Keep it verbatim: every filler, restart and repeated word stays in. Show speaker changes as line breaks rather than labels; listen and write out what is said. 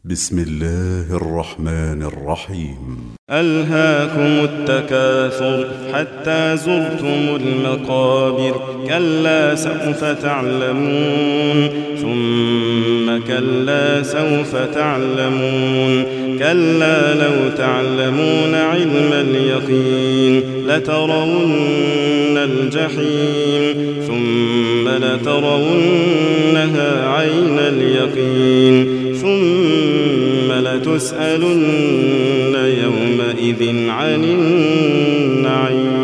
بسم الله الرحمن الرحيم.
ألهاكم التكاثر حتى زرتم المقابر كلا سوف تعلمون ثم كلا سوف تعلمون كلا لو تعلمون علم اليقين لترون الجحيم ثم لترونها عين اليقين ثم لتسألن يومئذ عن النعيم.